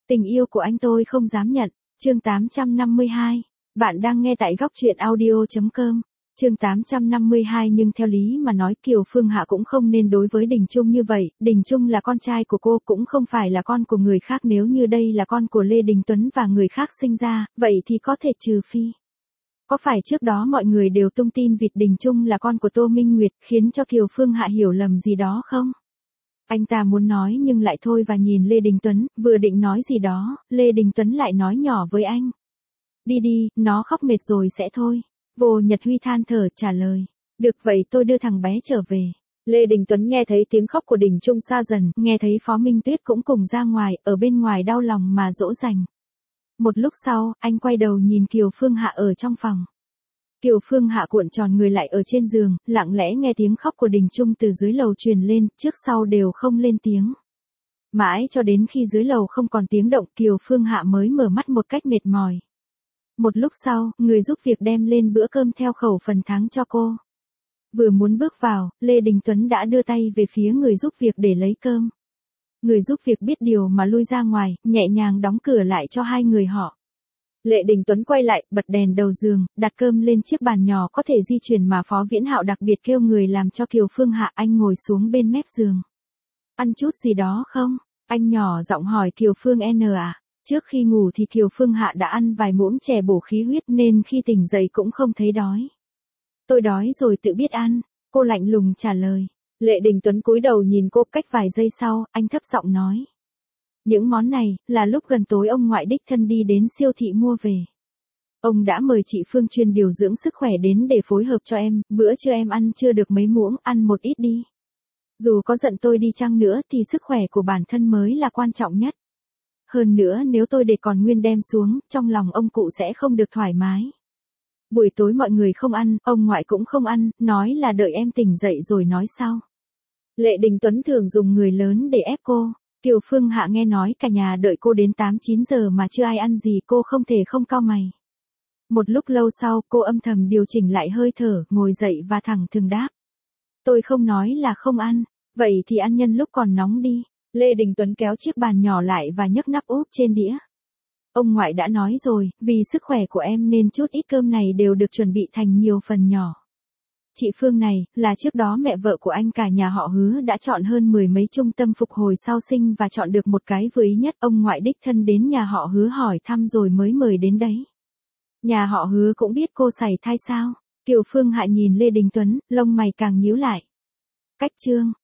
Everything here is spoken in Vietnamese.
Tình yêu của anh tôi không dám nhận. Chương 852. Bạn đang nghe tại góc truyện audio.com. Chương 852. Nhưng theo lý mà nói Kiều Phương Hạ cũng không nên đối với Đình Trung như vậy, Đình Trung là con trai của cô cũng không phải là con của người khác, nếu như đây là con của Lê Đình Tuấn và người khác sinh ra, vậy thì có thể trừ phi. Có phải trước đó mọi người đều tung tin vịt Đình Trung là con của Tô Minh Nguyệt khiến cho Kiều Phương Hạ hiểu lầm gì đó không? Anh ta muốn nói nhưng lại thôi và nhìn Lê Đình Tuấn, vừa định nói gì đó, Lê Đình Tuấn lại nói nhỏ với anh. Đi đi, nó khóc mệt rồi sẽ thôi. Vô Nhật Huy than thở trả lời. Được vậy tôi đưa thằng bé trở về. Lê Đình Tuấn nghe thấy tiếng khóc của Đình Trung xa dần, nghe thấy Phó Minh Tuyết cũng cùng ra ngoài, ở bên ngoài đau lòng mà dỗ dành. Một lúc sau, anh quay đầu nhìn Kiều Phương Hạ ở trong phòng. Kiều Phương Hạ cuộn tròn người lại ở trên giường, lặng lẽ nghe tiếng khóc của Đình Trung từ dưới lầu truyền lên, trước sau đều không lên tiếng. Mãi cho đến khi dưới lầu không còn tiếng động, Kiều Phương Hạ mới mở mắt một cách mệt mỏi. Một lúc sau, người giúp việc đem lên bữa cơm theo khẩu phần tháng cho cô. Vừa muốn bước vào, Lê Đình Tuấn đã đưa tay về phía người giúp việc để lấy cơm. Người giúp việc biết điều mà lui ra ngoài, nhẹ nhàng đóng cửa lại cho hai người họ. Lê Đình Tuấn quay lại, bật đèn đầu giường, đặt cơm lên chiếc bàn nhỏ có thể di chuyển mà Phó Viễn Hạo đặc biệt kêu người làm cho Kiều Phương Hạ. Anh ngồi xuống bên mép giường. Ăn chút gì đó không? Anh nhỏ giọng hỏi Kiều Phương N à? Trước khi ngủ thì Kiều Phương Hạ đã ăn vài muỗng chè bổ khí huyết nên khi tỉnh dậy cũng không thấy đói. Tôi đói rồi tự biết ăn, cô lạnh lùng trả lời. Lê Đình Tuấn cúi đầu nhìn cô, cách vài giây sau, anh thấp giọng nói. Những món này, là lúc gần tối ông ngoại đích thân đi đến siêu thị mua về. Ông đã mời chị Phương chuyên điều dưỡng sức khỏe đến để phối hợp cho em, bữa trưa em ăn chưa được mấy muỗng, ăn một ít đi. Dù có giận tôi đi chăng nữa thì sức khỏe của bản thân mới là quan trọng nhất. Hơn nữa nếu tôi để còn nguyên đem xuống, trong lòng ông cụ sẽ không được thoải mái. Buổi tối mọi người không ăn, ông ngoại cũng không ăn, nói là đợi em tỉnh dậy rồi nói sau. Lê Đình Tuấn thường dùng người lớn để ép cô. Kiều Phương Hạ nghe nói cả nhà đợi cô đến 8-9 giờ mà chưa ai ăn gì, cô không thể không cau mày. Một lúc lâu sau, cô âm thầm điều chỉnh lại hơi thở, ngồi dậy và thẳng thừng đáp. Tôi không nói là không ăn, vậy thì ăn nhân lúc còn nóng đi. Lê Đình Tuấn kéo chiếc bàn nhỏ lại và nhấc nắp úp trên đĩa. Ông ngoại đã nói rồi, vì sức khỏe của em nên chút ít cơm này đều được chuẩn bị thành nhiều phần nhỏ. Chị Phương này, là trước đó mẹ vợ của anh cả nhà họ Hứa đã chọn hơn 10 mấy trung tâm phục hồi sau sinh và chọn được một cái vừa ý nhất. Ông ngoại đích thân đến nhà họ Hứa hỏi thăm rồi mới mời đến đấy. Nhà họ Hứa cũng biết cô sảy thai sao? Kiều Phương Hạ nhìn Lê Đình Tuấn, lông mày càng nhíu lại. Cách chương